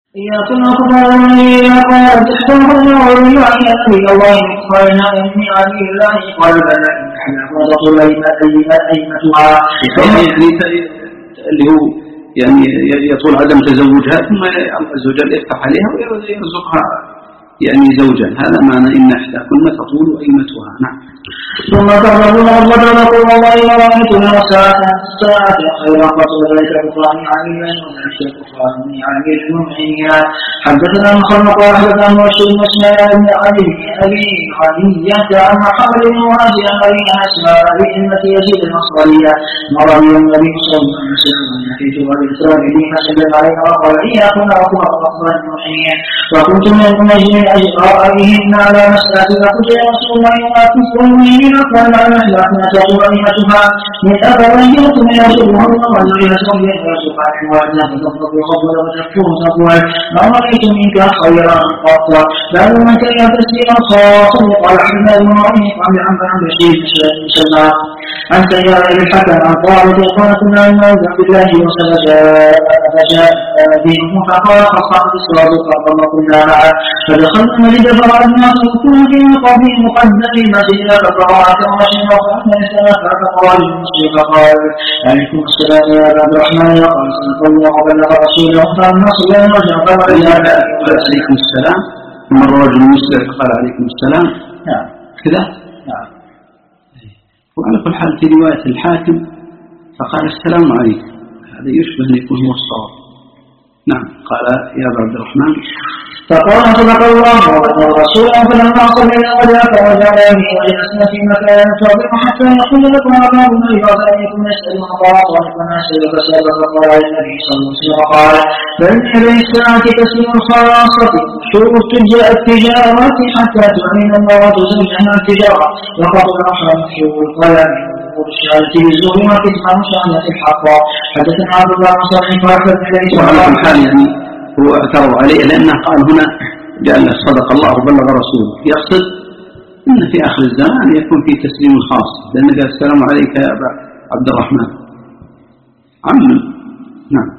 إياكم أخبارني إذا قالت إحداهن والله أبي الله قالنا إني علي الله قال بلى إنك لفظة أيمتها اللي هو يعني يطول عدم تزوجها ثم الله عز وجل يفتح عليها ويرزقها يعني زوجا. هذا معنى إن إحداكن تطول أيمتها. نعم. ثم تغربون وضربكم الله ورأيتم الساعة خيرا فصل ذلك كفران عليا وذلك كفران علي المؤمنين. حدثنا مخلق وحدثنا مرشد مسلم بن علي أبي علية عن محمد بن وهب أبي أسماء بإمة يزيد النصرانية مر بي النبي صلى الله عليه وسلم في جوار الإسلام به فسلم عليه وقال إياكم وكفر أخبار المؤمنين وكنت من أجل أجرائهن على مسألة فقلت يا رسول الله ما كفر المؤمنين قال على أخلاقنا تقول أئمتها من أبويكم يرزقها الله وجعل سويا ويرزقها حوالنا فتطلق الخطوة وتكفر تقول ما رأيت منك خيرا قط بل من كان تسليما خاصا قال حماد بن ربيع عن بشير مسلم عن سيارة الحكم عن طالب قال كنا نوزع بالله فجاء بهم فقال فصعد الصراط فقال كنا معه فدخلنا المسجد فرأينا فكنا في مقابل مقدم المسجد فقرأت ومشينا وفأنا السلام فقال المسجد فقال عليكم السلام يا عبد الرحمن قال صدق الله وبلغ رسوله فالنصر لا نرجع قال عليكم السلام ثم الرجل المسلم قال عليكم السلام. نعم كذا. نعم. وعلى كل حال في رواية الحاكم فقال السلام عليكم هذا يشبه أن يكون هو الصواب. نعم. قال يا عبد الرحمن فقال صدق الله وبلغ رسوله فلما صلينا وجاء فرجعنا به وجلسنا في مكان فاضح حتى يقول لكم أباب النبي فأيكم يسأل الله ولكم أسأل فسأل فقال النبي صلى الله عليه وسلم قال بين يدي الساعة تسليم الخاصة شروط التجارة حتى تعين المرأة زوجها التجارة وقد رحم في القلم والشهادة بالزور وكتمان شهادة الحق. حدثنا عبد الله بن صالح وأحمد بن ليس وعلى الحال يعني هو اعترض عليه لأنه قال هنا جعل صدق الله وبلغ رسوله يقصد إن في آخر الزمان يكون في تسليم خاص لأنه قال السلام عليك يا أبا عبد الرحمن عم. نعم.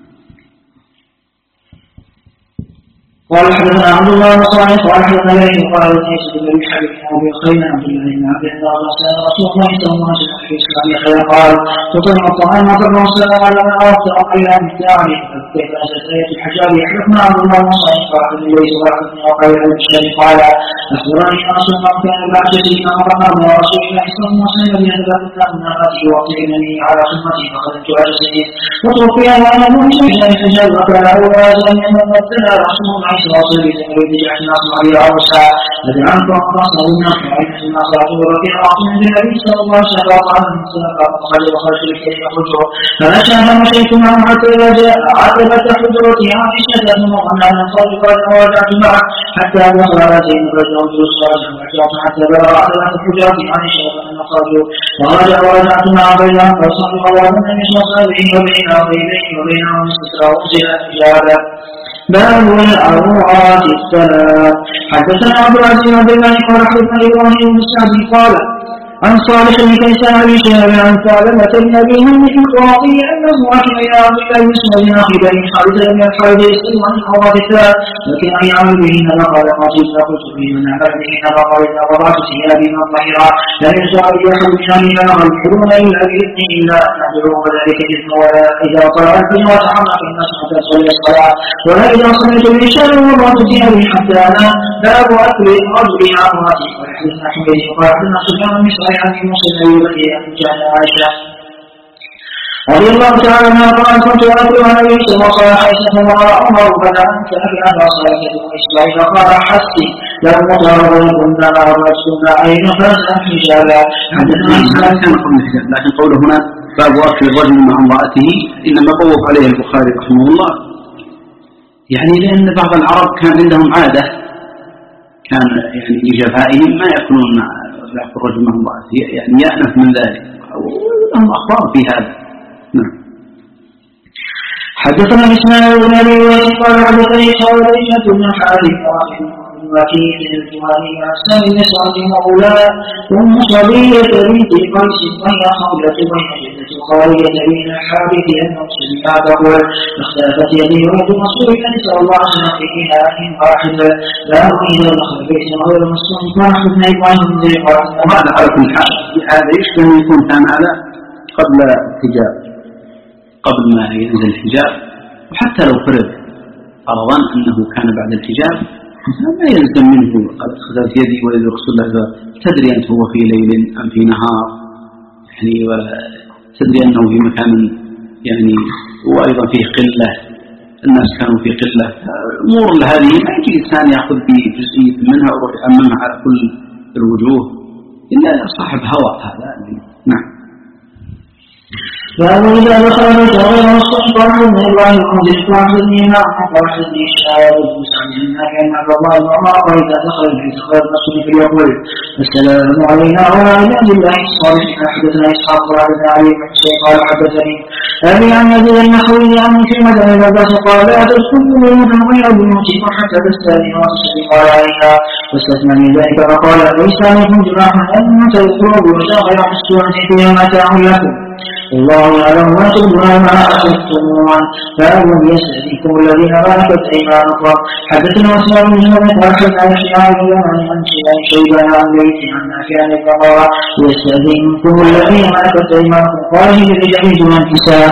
قال حدثنا عبد الله بن صالح قال حدثنا ليث قال ليس بن حبيب ابي خير عبد الله بن عبد الله رسول الله صلى الله عليه وسلم في اسلام خير قال تطعم الطعام وتبع السلام على من اردت الى مكتاري كيف ازلت الحجاب حدثنا عبد الله بن صالح قال ليس وحدثنا وقال المشتري قال اخبرني ان رسول الله كان بعد سيدنا مرحبا ورسول الله صلى الله عليه وسلم يتبادل من هذه وقتني على خدمتي فقدمت على سيدي وتوفي وانا مؤمن الحجاب وكان اول ان يمثلها رسول الله واصل بسبب جعلنا صحابي عروسا لدعانك وقصنا لنا فعين الناس رجل ربيع وعطنا بالنبي صلى الله عليه وسلم وقال من سلك وخرج وخرج لكي يخرجه فمشى فمشيت معه حتى رجاء عتبة حجرتي عائشة ثم قلنا من صدق ورجعت معه حتى دخل هذين الرجل جلوس ورجعت حتى بلغ عتبة حجرتي عائشة ثم خرجوا ورجع ورجعت معه بينهم فصدق الله النبي صلى الله عليه وسلم وبينهم سترة وانزل الحجابة. باب العورات الثلاث. حدثنا عبد العزيز بن الله قال حدثنا ابراهيم بن سعد قال عن صالح بن كيسان بن شهاب عن ثعلبة بن ابي هم في القراطي انه اكل الى عبد الله بن مسعود اخي بن حارثة بن الحارث يسأل عن العورات الثلاث لكن ان يعمل بهن فقال ما جئت قلت بهن عمل بهن فقال اذا وضعت ثيابي من الظهيرة لا يرجع لي احد شانها يغلبون الا باذن الا ان تدعوا وذلك اذن ولا اذا طلعت بي وتحرك الناس حتى تصلي الصلاه ولا اذا صليت بالعشاء وضعت ثيابي حتى انا باب اكل الرجل عوراتي. ويحدثنا حميد قال حدثنا سفيان بن عن موسى الذي جاء عائشة رضي الله تعالى عنها قال كنت أقول عن النبي صلى الله عليه وسلم عائشة وراء عمر فدعا أنت أبي أبا صالح وإسماعيل فقال حسي لو مطار كنا رسولنا أيضا فأسأل حجابا. حدثنا لكن قوله هنا باب أكل الرجل مع امرأته إنما قوف عليه البخاري رحمه الله يعني لأن بعض العرب كان عندهم عادة كان يعني لجفائهم ما يأكلون ذاك الرجل مع امرأته يعني يأنف من ذلك ولهم أخبار في هذا. نعم. حدثنا اسماعيل بن ابي وائل قال حدثني خولية بن حارث وكيل الجواني عن سالم بن سعد مولاه ام صبية بنت قيس وهي خولة بين جدة البخاري بن الحارث أنه سمع تقول اختلفت يدي ويد رسول الله صلى الله عليه وسلم في إناء واحد لا إذا دخل بيت غير مسلم فأحد نيوان من ذي وهذا على كل حال هذا يشبه أن يكون كان هذا قبل الحجاب قبل ما ينزل الحجاب، وحتى لو فرض فرضا أنه كان بعد الحجاب ما يلزم منه اختلفت يدي ويد رسول الله. تدري أنت هو في ليل أم في نهار يعني، ولا تدري أنه في مكان يعني وأيضا فيه قلة، الناس كانوا في قلة. أمور هذه ما يجي الإنسان يأخذ بجزئية منها ويروح يأممها على كل الوجوه إلا صاحب هوى هذا. نعم. فأبو إذا دخل بيت غير مسلم فأحد من إبراهيم المنذر فأحدني معه فأحدني الشاعر المسعد إنك كان عبد الله بن عمر وإذا دخل البيت غير مسلم فليقول السلام علينا وعلى عباد الله الصالحين. حدثنا إسحاق وعلى علي بن حسين قال حدثني أبي عن يزيد النحوي عن كلمة بن عباس قال لا تدخل بيوتا غير بيوتكم حتى تستأذنوا وتسلموا قال عليها واستثنى من ذلك فقال ليس عليكم جناح أن تدخلوا بيوتا غير مسلمة فيها متاع لكم الله يعلم ما تبدون ما أخذتمون فأول يستهديكم الذين ملكت أيمانكم. حدثنا عثمان بن جبل قال حدثنا يحيى بن يمان عن شيبان عن ليث عن نافع عن ابن يستهديكم الذين ملكت أيمانكم قال لجميع من حساب.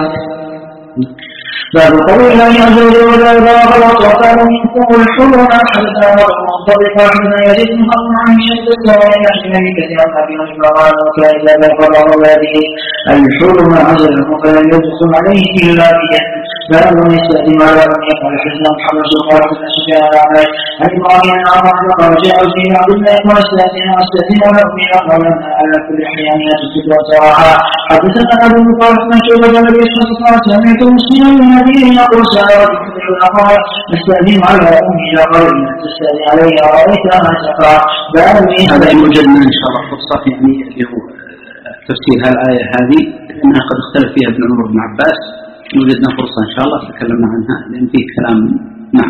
باب قول الله عز وجل ولا غلط وقال منكم الحر حدثنا منطبق حدثنا يزيد بن حرب عن شد السماء يحمل كثيرا في القرآن وكان إذا بلغ هذه الحر عزله فلم يدخل عليه إلا بيد. باب يستأذن على من يقال حدثنا محمد قال حدثنا سفيان عن عمرو عن إبراهيم عن عمرو قال جاء زيد عبد الله واستأذن ولا أؤمن قال على كل حين تكتب وتراها. حدثنا أبو بكر بن شعبة عن أبي إسحاق قال سمعت مسلما يقول سألت كثير الأخوات نستأذن على أمي قال إن تستأذن علي رأيت ما تقع. هذا يوجد إن شاء الله فرصة يعني تفسير هالآية هذه لأنها قد اختلف فيها ابن عمر بن عباس، وجدنا فرصة إن شاء الله تكلمنا عنها لأن فيه كلام. نعم.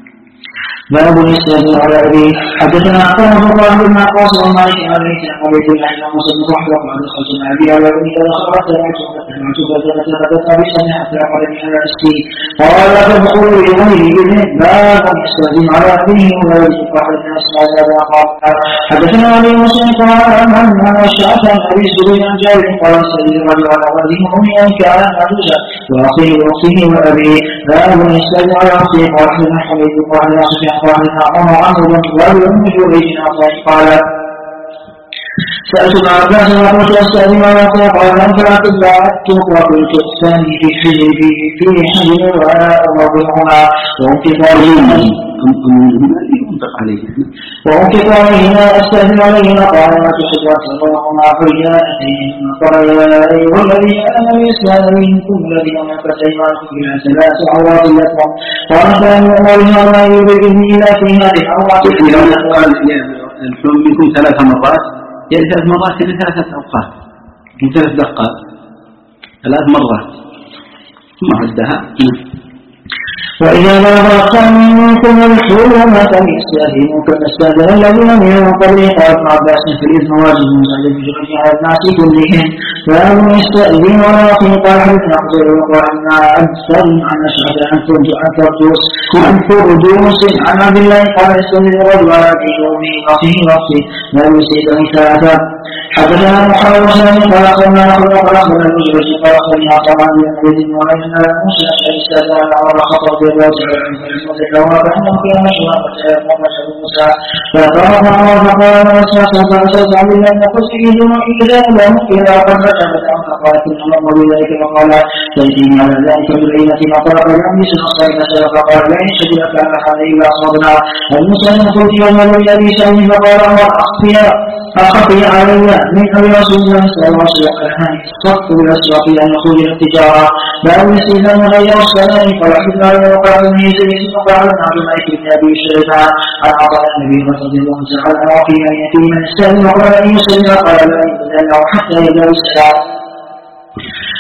باب الاستئذان على أبيه. حدثنا أخبرنا الله بن عباس ومالك عن أبي عبيد الله بن موسى بن رحمة وعن خلف بن أبي على أبي إذا أخبرت سمعت فزادت أبي سمع حتى قال من على السين قال فادخلوا إليه بإذن. باب الاستئذان على أبيه ولا يجب أحد الناس هذا قال. حدثنا أبي موسى قال عن الشعث عن أبي سبيل عن جابر قال استأذن الرجل على ولده مؤمنا كان عجوزا وأخيه وأخته وأبيه. باب الاستئذان على أخيه قال حدثنا حميد قال قال عمر عمرو بن طلال بن جريج قال سألت ابن عباس وقلت أستأذن على أخيه قال فلا تبعت وقلت الثاني في حجر وأنا أرضعها وأنفق عليهما أستأذن عليهما قال ما تحب وتضرهما حياتين قال يا أيها الذين آمنوا يسأل منكم الذين ملكت أيمانكم إلى ثلاث عورات لكم قال فإن أمرها ما يريد إلا في هذه العورات. قال الحلم منكم 3 مرات يعني 3 مرات يعني 3 أوقات من 3 دقات 3 مرات ثم عدها. وإذا بلغت منكم الحلم فليستأذنوا كما استأذن الذين من قبله قال ابن عباس في الإذن واجب زاد بجرد على الناس كلهم. فلم يستأذن ولا يقين قال حدثنا أخزر وقالنا أكثر عن أشهد عن فردوس عن عبد الله قال يستأذن الرجل على أبيه وأمه وأخيه وأخته لا يسيد من 3. حدثنا محمد بن سلام قال أخبرنا قال أخبرنا المجرد قال أخبرني عطاء عن يزيد وأن موسى استأذن على عمر الخطاب الله تعالى عنه فالمذكر فإنه كان مشروعا فتيقظ موسى فقال عمر فقال موسى فأسأل عبد الله أن قصيده إذا لم إذا قد رجبت عن فقال كل أمر بذلك فقال تأتيني على ذلك بالعينة ما طلب الأمس نصر نسأل فقال لا يشهد لك أن هذا إلا أصابنا الموسى قلت يوم الذي سألني فقال عمر أخفي علي من أبي رسول الله صلى الله عليه وسلم الصف بالأسواق أن يخرج التجارة لا يستيزن غير السلام فلحظنا وقال من يزيد وقال من عبد الملك بن أبي شريفة عن عطاء النبي رضي الله تعالى عنه وفي من يتيم من السلام وقال أن يسلم قال لا يبدأ له حتى يبدأ السلام.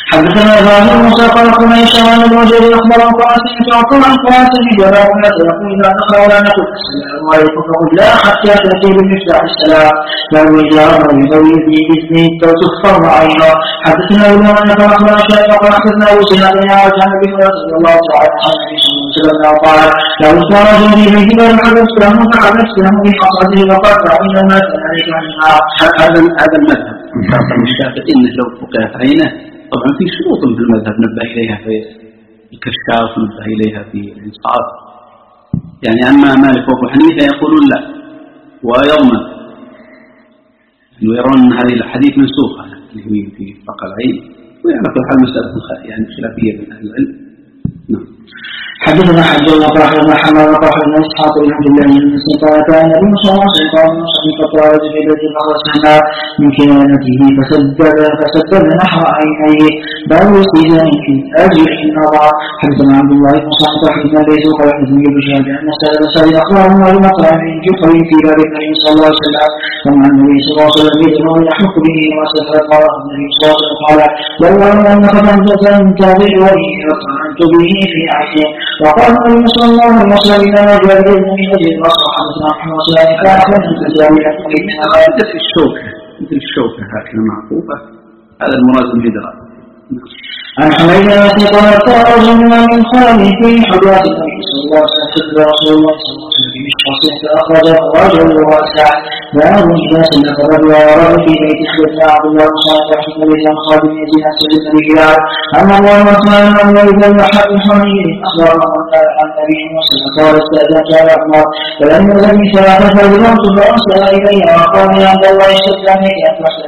حدثنا ابراهيم موسى قال كنا يشاء الوجه اخبر قاسم فاعطوا عن قاسم جبار لا تقول اذا دخل ولا نقول السلام عليكم فقل لا حتى تاتي بمفتاح السلام بل اذا امر بغير باذنه تكفر عينه. حدثنا ابن ان فاخبر شيء وقال حدثنا ابو سنان وكان النبي صلى الله عليه وسلم قال لو صار رجل في جبال حدث له فحدث له بحصاته وقال فان ما كان عليك عنها. هذا المذهب الشافعي انه لو فقهت عينه طبعا في شروط في المذهب نبه إليها في الكشاف نبه إليها في الإنصاف. يعني أما مالك وأبو حنيفة يقولون لا ويضمن ويرون أن هذه الحديث منسوخة اللي في فقه العين ويعرف الحال مسألة يعني خلافية من أهل العلم. نعم. حدثنا حج الله قال محمد وقال بن اسحاق بن عبد الله بن مسعود قال كان النبي صلى الله عليه وسلم فقال في بيت فغسلنا من كنانته فسدد نحو عينيه باب استئذان في اجر النظر. حدثنا عبد الله بن صالح حدثنا ليس وقال حدثني بشهاده ان سائل اخبرهم والمطعم من جحر في باب النبي صلى الله عليه وسلم ثم النبي صلى الله عليه وسلم يدعو يحك به وسفر قال النبي صلى الله عليه وسلم قال لو انك تنتظر ولي فطعنت به في عينه. وقال النبي صلى الله عليه وسلم إنما جاء بإذن من أجل النصر. حدثنا محمد صلى الله عليه وسلم مثل الشوكة هكذا معقوفة هذا المراد بالهجرة. عن حميد بن قال رجل من خالي في حجرات النبي صلى الله عليه وسلم فدل رسول الله صلى الله عليه وسلم في مشخصه فأخرجه رجل واسع باب إذا سلك الرجل ورجل في بيت حدثنا عبد الله بن صالح رحمه الله عن خالد بن يزيد عن سيد بن هلال أما الله وسلم أن إذا الحق الحميد أخبره عن النبي موسى قال استأذنت على عمر فلم يزل ثلاثة فذهبت فأرسل إلي وقال يا عبد الله اشتد عليك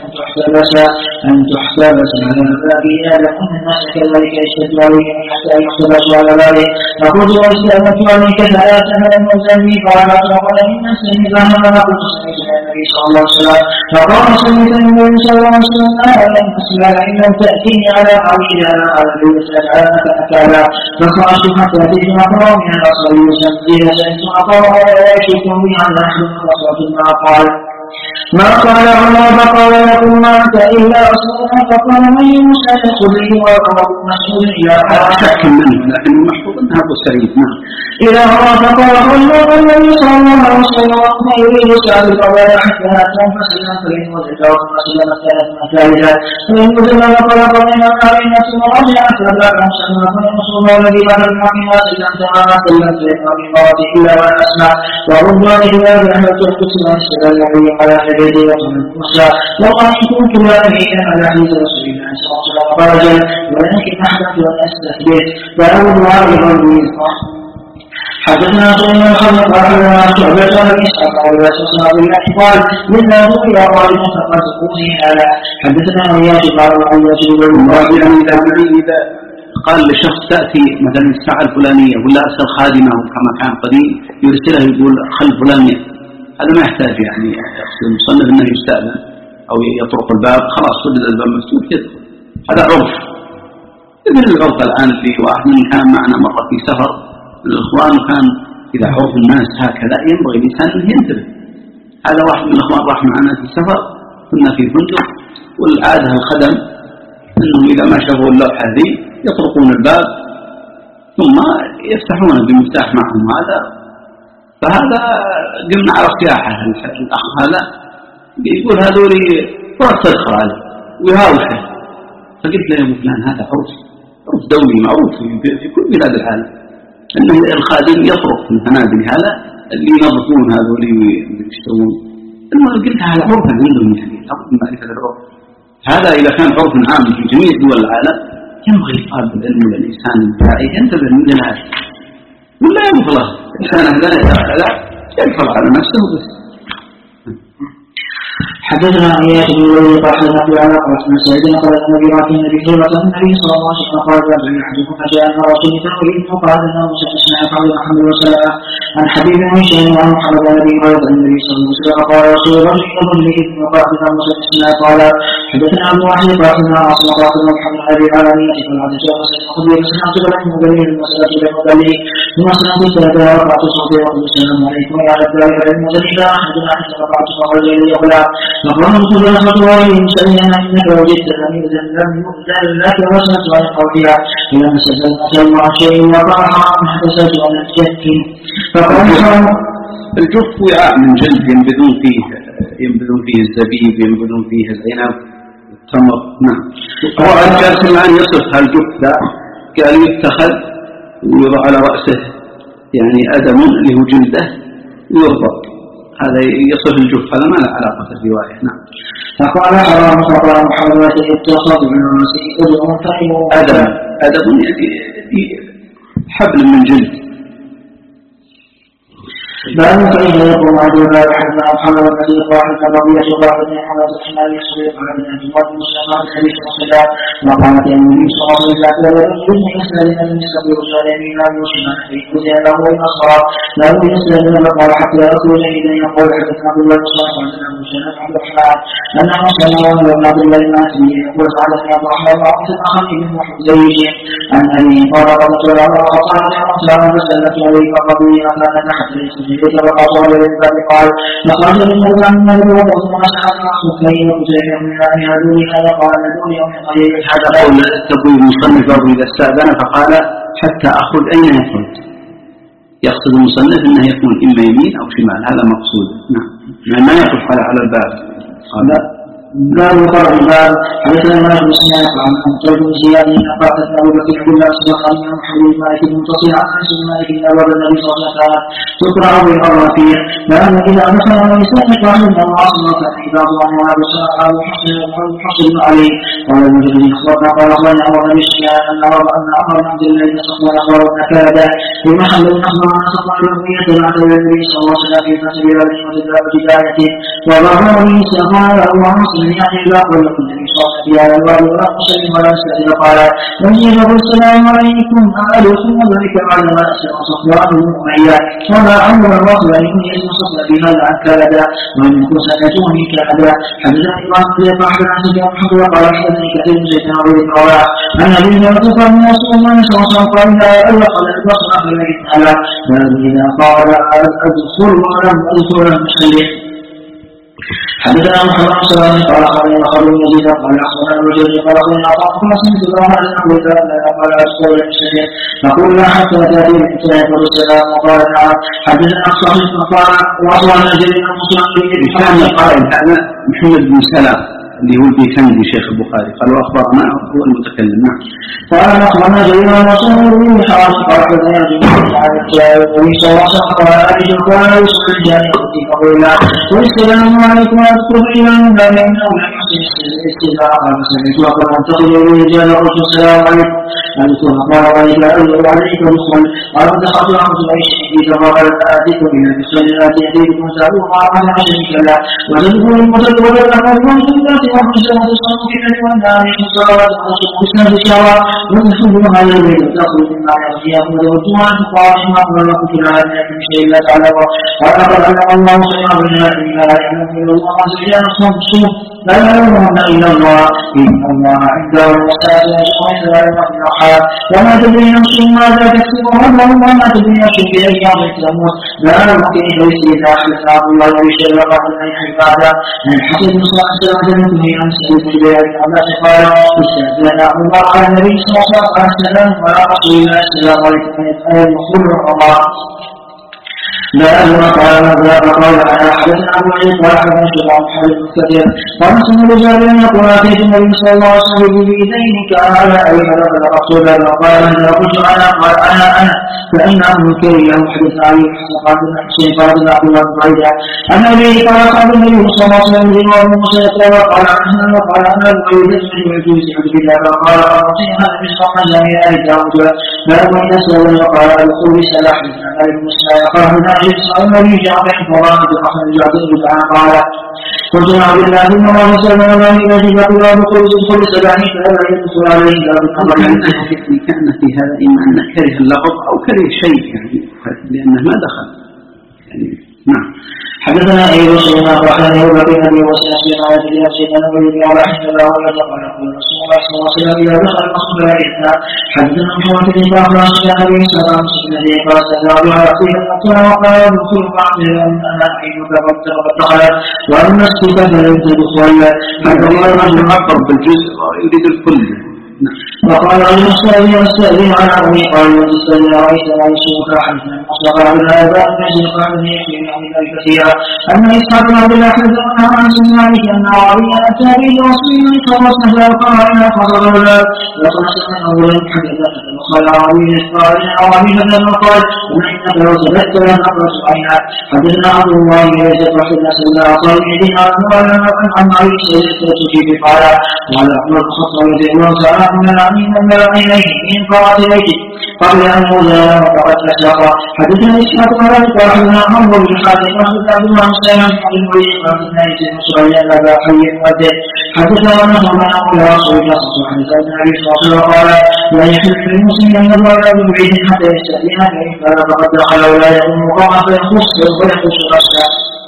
أن تحتبس على بابي لكن الناس كذلك يشتد عليهم حتى يحتبس على بابه. فقلت واستأذنت عليك ثلاثة فلم يزلني قال فقال من نفسه فهما قلت سمعت النبي صلى الله عليه وسلم فقال سمعت النبي صلى الله عليه وسلم لن أسمع إن لم تأتيني على قوله على البيت أجعلك أكالا. فخرجت حتى أتيت مقام من الأصل وسمعت سألت أقام ولا يشكر بي عن أحد فصلت ما قال ما قال عمر فقال يقول ما أنت إلا رسولنا فقال من يسأل خذه وقال مسؤول إلى شك منه لكن المحفوظ أنها أبو سعيد. نعم. إلى هو فقال خلق النبي صلى الله عليه وسلم ما يريد سعد القضايا حتى أتهم فسلم فإن وزده فسلم ثالثا فإن وزد فقال قضينا علينا ثم رجع فبعد سلم فإن رسول الله الذي بعد الحكم سلم تماما سلم فإن بمرض إلا وأن أسمع ورد ذلك لا بأهل تحدث ما استدل النبي على حديثه وقال موسى وقال إن كنت لا أمين على حديث رسول الله صلى الله عليه وسلم فرجا ولكن أحدث أن أستثبت فأول هذه الرجل. حدثنا سليمان بن حرب قال شعبة عن إسحاق قال وسوسنا بالله قال منا رؤيا قال فقد تقولي هذا. حدثنا عياش قال وعياش إذا قال لشخص تأتي مثلا الساعة الفلانية ولا أسأل خادمه كما كان قديم يرسله يقول خل فلانية هذا ما يحتاج يعني المصنف أنه يستأذن أو يطرق الباب خلاص وجد الباب مفتوح يدخل. هذا عرف مثل العرف الآن في واحد من كان معنا مرة في سفر الإخوان وكان إذا عرف الناس هكذا ينبغي الإنسان أن ينتبه. هذا واحد من الإخوان راح معنا في سفر كنا في فندق والعادة الخدم أنهم إذا ما شافوا اللوحة هذه يطرقون الباب ثم يفتحون بمفتاح معهم هذا. فهذا قمنا على صياحة الأخ هذا يقول هذولي فرص تدخل عليه ويهاوشه. فقلت له يا أبو فلان هذا عرف دولي معروف في كل بلاد العالم أن الخادم يطرق في الفنادق هذا اللي ينظفون هذولي ويشترون. المهم قلت هذا عرف عندهم يعني حق معرفة العرف هذا إذا كان عرف عام في جميع دول العالم ينبغي طالب العلم والإنسان الداعي ينتبه من هذا ولا ينفضه إنسان لا ينفض على نفسه بس. حدثنا عياش بن وليد قال حدثنا على قال من سيدنا قال النبي راتي النبي النبي صلى الله عليه وسلم قال لا يحدث فجاء رسول فقال فقال انه سمع قول محمد وسلم عن حبيب بن هشام عن محمد النبي قال النبي صلى الله عليه وسلم قال رسول الله يقول لي وقال انه قال حدثنا عبد الواحد قال حدثنا عاصم قال محمد النبي على نيته قال هذا شيء خبير سمعت له مبين المسألة لمبين ثم سمعت ثلاثة ورفعت صوتي وقلت السلام عليكم يا رب العالمين المزيد حدثنا حتى رفعت فقال لي غلام فقال خلافة والي سألنا إنك وجدت أميرا لم يؤذن لك وسنت عن قولها فلما سألت عن شيء وقال حرام حدثت عن الجهك فقال الجف وعاء من جلد ينبذون فيه الزبيب، ينبذون فيه العنب، التمر. نعم. هو جالس الآن يصف هالجف ذا، قال يتخذ ويضع على رأسه يعني أدم اللي هو جلده ويربط، هذا يصف الجف، هذا ما له علاقة بالرواية. نعم. فقال حرام فقال محمد يتصف بالرأس أدم يعني حبل من جلد. باب فإذا يقوم عدو باب حتى أصحاب الكثير واحد رضية واحد من حمد الحمال يصير على الأجوال المسلمات الحديث والصلاة وقالت يا النبي صلى الله عليه وسلم لا يجوز يسأل من المسلم والظالمين لا يوشنا فيجوز له النصارى لا يسأل من قال حتى يخرج إلى يقول حدث عبد الله صلى الله عليه وسلم وسلم عبد الرحمن أن مسلم وابن عبد الله الماسي يقول حدثنا عبد الرحمن وعبد الأخي بن محزيج عن أبي قال رضي الله عنه قال يا رسول الله فسألت عليك قضية كانت تحت فقال قال لقد من النبي وقد سألنا سكين وزيد من يدوني هذا قال دوني ومن قليل هذا قول تقول المصنف إذا استأذن فقال حتى أخرج أين يخرج، يقصد المصنف أنه يكون إما يمين أو شمال، هذا مقصود. نعم. يعني ما يقف على الباب. لا يقرأ الباب حدثنا مالك بن سنان عن طيب بن زياد قال ابو بكر عبد الله صدق عن محمد مالك المنتصر عن انس بن مالك ان ولد النبي صلى الله عليه وسلم تقرا بالرافيه لان اذا دخل من يستحق عنه من العاصمه فاذا ظن هذا سال حصل عليه قال المجرد اخبرنا قال اخبرنا عمر بن سفيان ان عمر بن عبد الله بن صفوان اخبر ان كاد في محل اخبر عن صفوان بن يتبع النبي صلى الله عليه وسلم في فتح بلاده وتدايته وظهر سفار يعني لا أقول لكم النبي صلى الله عليه وسلم على الوالد ولا مسلم ولا سأل قال وجيب السلام عليكم أهلكم وذلك بعد ما أسر صفوان بن أمية وما أمر الرسول أن يكون اسم صفوان بهذا عن كندا وأن يكون سنته من كندا حدثني الله بن أحمد عن سفيان محمد وقال حدثني كثير من زيد بن رواح أن أبي هريرة من رسول الله صلى الله عليه وسلم قال لا ألقى البصر فلن على إذا قال أدخل ولم أدخل المسلم. حدثنا محمد بن سلام قال اخبرنا خالد بن يزيد قال اخبرنا الرجل قال اخبرنا عطاء قال سمعت الله عن ابي ذر قال ادخل المسجد فقل لا حتى تاتي الفتنه والسلام وقال نعم. حدثنا صحيح قال واخبرنا جرير بن مسلم قال هذا محمد بن سلام اللي هو البيكندي شيخ البخاري قال واخبرنا هو المتكلم. نعم. قال اخبرنا جرير بن مسلم بن حرام قال حدثنا جرير عن النبي صلى الله عليه وسلم قال ابي قال يصلي الجاريه في قبرنا والسلام عليكم ورحمه الله وبركاته انه لم يحسن الاستدعاء فسمعت وقد انتقل اليه رجال قلت السلام عليكم قال قال وعليك عليك ادخل قال دخلت رحمه الله شديد فقال اتيكم الى المصليات ياتيكم سالوه قال ما شريك له وتدخل المتدبر الاحوال والسنه والحسنه تصلوا في الليل والنهار والصلاه والحسنه بالشهوات وتحب هذا البيت وتخرج مما ياتيها وتوجه عن فقراء ما قال لكم في العالم من شيء لا تعلمه قال لقد علم الله خيرا بالله لا يعلم الا الله عز وجل اصنام السوء لا يعلمهن الا الله ان الله عنده المسائل ويسوع لا يعلم الارحام وما تدري نفس ماذا تكسب غدا وما تدري نفس باي ارض تموت لا يمكن ليس اذا حدث الله ويشهد وقد ان عباده ان حسب صلاه السلام عن سيد الجبال عباس قال استاذن عمر على النبي صلى الله عليه وسلم وعلى رسول الله السلام عليكم ان يدخل الله لا أدرى قال ماذا فقال أنا حدثنا أبو عيد قال حدثنا شباب حدث كثير قال سمع رجال يقول أتيت النبي صلى الله عليه وسلم بيدين كان أي هذا رسول الله قال إذا قلت أنا قال أنا فإن أمر كريه حدث علي قال ابن حسين قال ابن عبد الله بن بعيد أن أبي قال قال النبي صلى الله عليه وسلم جنوب موسى قال قال أنا قال أنا بعيد اسمه ويجوز عبد الله قال أرسل هذا بسرعة جميع آل داود لا وإن أسأل وقال الخروج سلاح من أمر المسلم قال النبي جاء بحفظان بحفظ الجعدين قال قلت عبد الله بن الله صلى الله عليه وسلم الله بقول ادخل سبعني فلا يدخل عليه كان في هذا إما أن كره اللفظ أو كره شيء يعني لأنه ما دخل يعني. نعم. حدث حدثنا أيضا سيدنا أخبرنا يوم بين أبي وسياسين على تلك سيدنا نبي الله حتى لا ولا قال رسول الله صلى الله عليه وسلم إذا دخل المصطفى إذنا حدثنا محمد بن فاخر سيدنا النبي صلى الله عليه وسلم الذي قال سيدنا أبي عاصم المطلع وقال يدخل بعض أنا أعينك فقد دخلت وأما السكة فلم تدخل هذا الله رجل أقرب بالجزء يريد الكل. وقال عن المستأذن والسائل عن أبي قال والمستأذن رئيس لا يسوك حدثنا المصطفى عن الآباء المجد قال لي في عن كثيرا أن إسحاق بن عبد الله حدثنا عن سمعه أن عربيا أتى به رسول الله صلى الله عليه وسلم فقال فضربنا وقال أولا حدثنا وقال عربي قال عربي فلما قال وإنك لو سبت لن أقرأ عينا حدثنا عبد الله يزيد حدثنا سيدنا قال إذن عن عائشة يستوى قال وعلى عمر الخطاب رضي الله تعالى من العمين من عينيه من قرات بيته قبل أن يوزن وقد أشاق حدثنا إسحاق بن حدثنا عمرو بن حاتم حدثنا عبد الله بن سلام بن المولد حدثنا يزيد بن سليمان أبا حي المؤدب حدثنا أنه من أقول رسول الله صلى الله عليه وسلم النبي صلى الله عليه وسلم قال لا يحل للمسلم أن يضع له بعيد حتى يستأذن فإن كان فقد دخل ولا يكون مقامة فيخص ويخص نفسه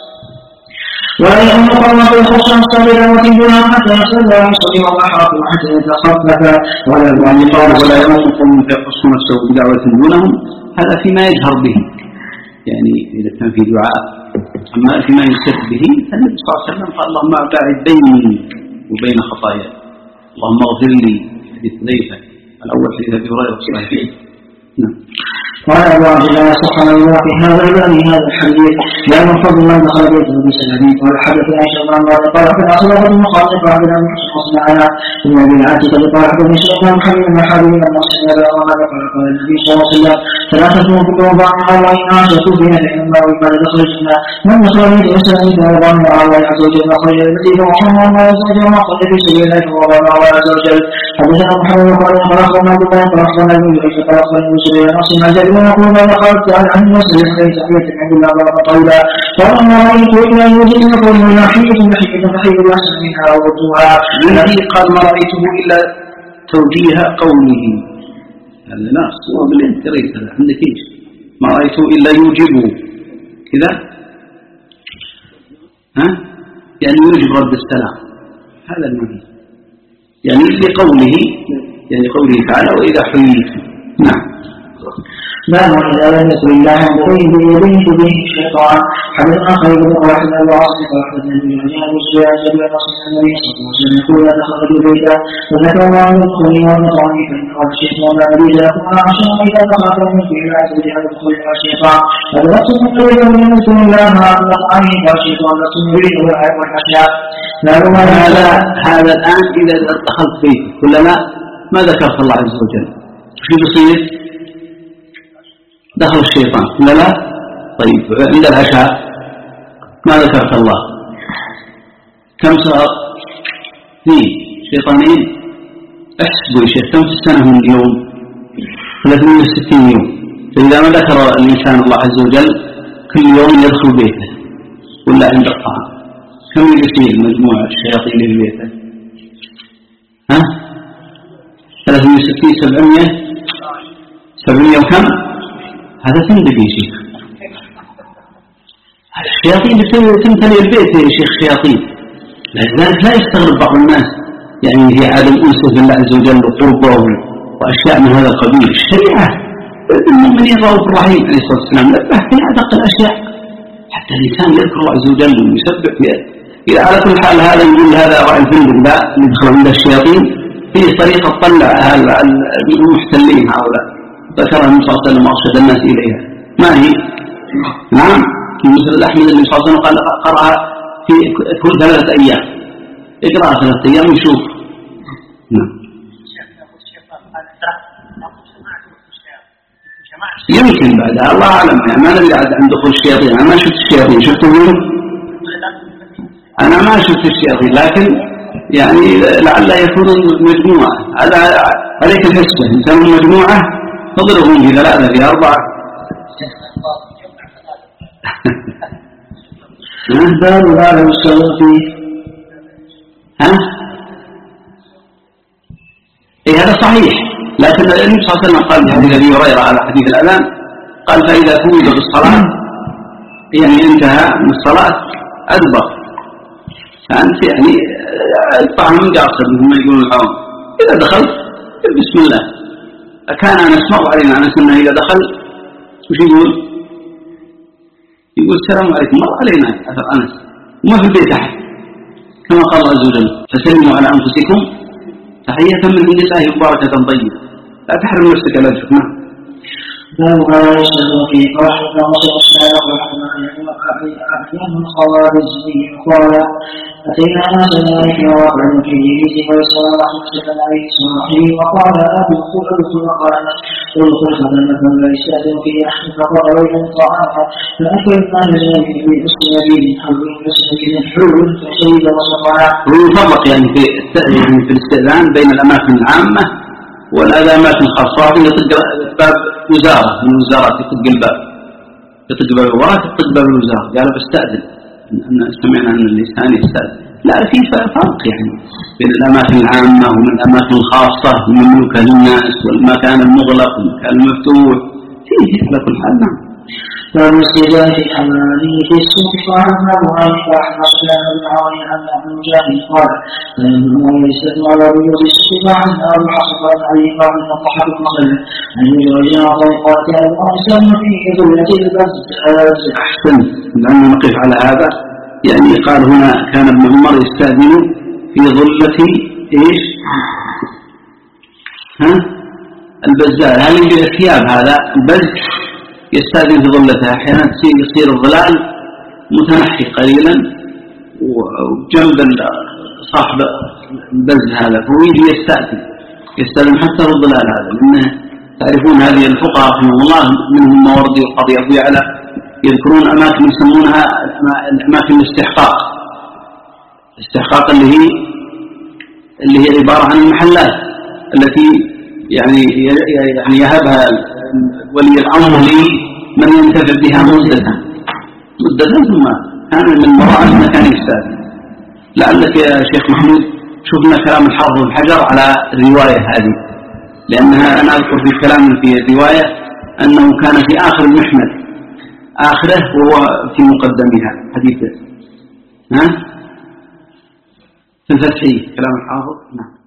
ولا يكون مقامة فيخص نفسه بلا دونه حتى يصلي ويصلي وضحاك حتى يتخفف ولا يكون فيخص نفسه بدعوة دونهم. هذا فيما يجهر به يعني إذا كان في دعاء. أما فيما يسر به فالنبي صلى الله عليه وسلم قال اللهم أبعد بيني وبين خطاياي اللهم اغفر لي. حديث ضيفة الأول حديث أبي هريرة صحيح. نعم. قال أبو عبد الله سبحانه الله في هذا الباب هذا الحديث لا من فضل من دخل بيته بسلامه قال حدثنا عائشة بن عمر قال حدثنا صلاة بن مخاطب عبد الله بن مصنعنا ثم ابن عاتقة قال حدثني سليمان محمد بن حبيب بن مصنع قال النبي صلى الله عليه وسلم ثلاثة كل وضع مع الله إن عاشوا فيها فإنما وقال دخل الجنة من دخل بيته بسلامه فوضع مع الله عز وجل وخرج الذي وحمى الله عز وجل وقال في سبيل الله فوضع مع الله عز وجل. حدثنا محمد قال أخبرنا بالله فأخبرنا ابن جريج قال أخبرنا ابن سبيل نصر جل ونقول ما دخلت على أهل مسلم ليس حية عند الله ورب طولا فلما رأيت إلا يوجد لكم من ناحية فحي الأحسن منها وردوها. الذي قال ما رأيته إلا توجيه قوله هذا ناس هو بالانتريت هذا عندك إيش ما رأيته إلا يوجبه كذا يعني يوجب رد السلام هذا المهم يعني لقوله يعني قوله تعالى وإذا حييتم. نعم. باب إذا لم يكن الله يديه به الشيطان. حدثنا خالد بن واحد أبو عاصم قال حدثنا ابن عجاب وسبيع جبل نصر النبي صلى الله عليه وسلم يقول لا تخرج بيتا وذكر الله من الدخول والمطعم فإنه الشيطان لا يريد لكم عشان إذا دخلت من في الله تريد أن تدخل مع الشيطان فدرست من قريبا من يذكر الله مع المطعم فالشيطان لست يريد والأشياء. هذا الآن إذا دخلت بيتك ولا لا ما ذكرت الله عز وجل شو بيصير؟ دخل الشيطان ولا لا؟ طيب عند العشاء ما ذكرت الله كم صار؟ 2 شيطانين احسبوا يا شيخ كم في السنة من اليوم؟ 360 يوم. فإذا ما ذكر الإنسان الله عز وجل كل يوم يدخل بيته ولا عند الطعام كم يصير مجموعة الشياطين اللي في بيته؟ 360 700 وكم؟ هذا تندب يا شيخ. الشياطين تمتلئ البيت يا شيخ شياطين. لذلك لا يستغرب بعض الناس يعني في عدم أنسه بالله عز وجل وقربه وأشياء من هذا القبيل. الشريعة المؤمنين رؤوف رحيم عليه الصلاة والسلام نبه في أدق الأشياء حتى الإنسان يذكر الله عز وجل ويسبح إذا على كل حال هذا يقول هذا رأي الفندق ذا اللي يدخل عند الشياطين فيه طريقة تطلع المحتلين هؤلاء ذكرها النبي صلى الله عليه وسلم وأرشد الناس إليها. ما هي؟ نعم في مسند أحمد النبي صلى الله عليه وسلم قال قرأها في كل 3 أيام اقرأ 3 أيام ويشوف. نعم. يمكن بعدها الله أعلم يعني ما ندري عن دخول الشياطين. أنا ما شفت الشياطين شفتهم؟ أنا ما شفت الشياطين لكن يعني لعل يكونوا مجموعة عليك الحسبة إنسان مجموعة تضربهم في 3 في 4. باب لا يستوى فيه. هذا صحيح لكن النبي صلى الله عليه وسلم قال في حديث أبي هريرة على حديث الأذان قال فإذا توجد بالصلاة يعني انتهى من الصلاة أدبر، فأنت يعني الطعام قاصد مثل ما يقولون العوام. إذا دخلت بسم الله. كان أنس مر علينا أنس أنه إذا دخل وش يقول؟ يقول السلام عليكم. مر علينا أثر أنس وما في البيت أحد، كما قال الله عز وجل فسلموا على أنفسكم تحية من عند الله مباركة طيبة. لا تحرم نفسك لا تشوف. نعم. باب ما يشهد في قرحة وصل السلام أحيان الخوارزمي قال أتينا ناس ذلك وقعد في جيده ويسأل الله سبحانه عليه صاحبه وقال أدخل قال ادخل خدمة لا يستأذن في أحد فقال ويل طعاما فأكل ما نزل في أسنبيل حول أسنبيل حول فشهد وصفعه. هو يفرق يعني في الاستئذان بين الأماكن العامة والأماكن الخاصة. يطق باب وزارة من وزارات يطق الباب، يطق باب الوزارة، يطق باب الوزارة قال بستأذن أن سمعنا أن اللسان يستأذن. لا، في فرق يعني بين الأماكن العامة ومن الأماكن الخاصة ومن ملك الناس والمكان المغلق والمكان المفتوح فيه على كل حال. نعم. والاستئذان في الحمامية في السوق قال أبو هريرة وأحمد سفيان بن عون عن أبي مجاهد قال فإنه يستثنى على بيوت السوق عن أبي حصب عن علي قال أن الضحك المصلى أن يجري طريقات الأنسان في ذلة البزاز. أحسن. لأنه نقف على هذا يعني قال هنا كان ابن عمر يستأذن في ظلة إيش؟ البزاز. هل يجري الثياب هذا البز يستأذن في ظلتها. أحيانا يصير الظلال متنحي قليلا وجنب صاحب البز هذا فهو يجي يستأذن حتى في الظلال هذا. لأنه تعرفون هذه الفقهاء رحمه الله منهم ماوردي القاضي أبو يعلى يذكرون أماكن يسمونها الأماكن الاستحقاق اللي هي عبارة عن المحلات التي يعني يهبها ولي الأمر لمن ينتفع بها مدة ثم كان من وراء المكان يستأذن. لعلك يا شيخ محمود شوفنا كلام الحافظ بن حجر على الرواية هذه، لأنها أنا أذكر في كلام في الرواية أنه كان في آخر المحمد آخره وهو في مقدمها حديثه في الفتحي كلام الحافظ. نعم.